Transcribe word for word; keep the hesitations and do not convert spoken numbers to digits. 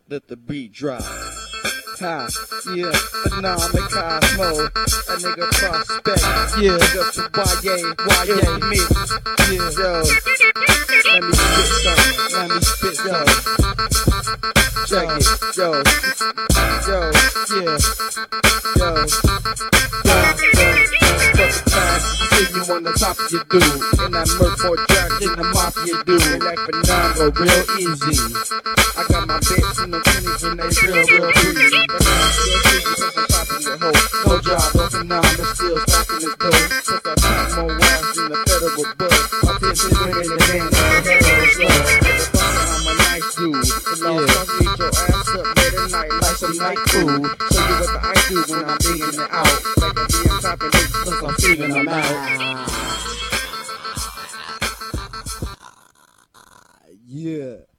let the beat drop. Ha, yeah, phenomenal Cosmo, a nigga prospect, yeah, nigga to Y A, Y A me, yeah, yo, let me spit something, let me spit something, check it, yo, yo, yeah, yo, yo, yo, sitting on the top of your dude, and that murk more drugs than the mafia dude, like phenomenal, real easy. I got my bits in the twenties and they real, real breezy. But now I'm still freaking cause I'm popping your hoe. No job, no phenomenal, still stacking this dough. Cause I count more wives than the federal bug. I'm pissing women in the band and the hell slow. I'm a nice dude. The law yeah. Beat your ass up late at night like some night food. Show you what the I do when I'm digging it out. Like I'm being top of it cause I'm figuring them out. Yeah.